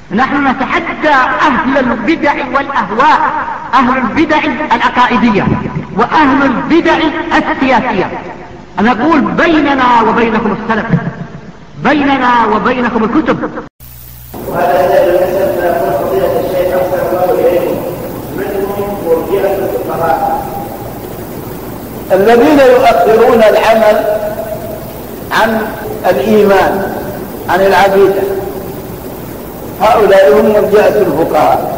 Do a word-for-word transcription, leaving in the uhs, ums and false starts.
نحن نتحدى أهل البدع والأهواء، أهل البدع العقائدية وأهل البدع السياسية. نقول بيننا وبينكم السلف، بيننا وبينكم الكتب. وهذا الذي يسأل يقول فضيلة الشيخ أحسن الله إليكم، من هم مرجئة الفقهاء الذين يؤخرون العمل عن الإيمان عن العقيدة؟ هؤلاء هم مرجئة الفقهاء.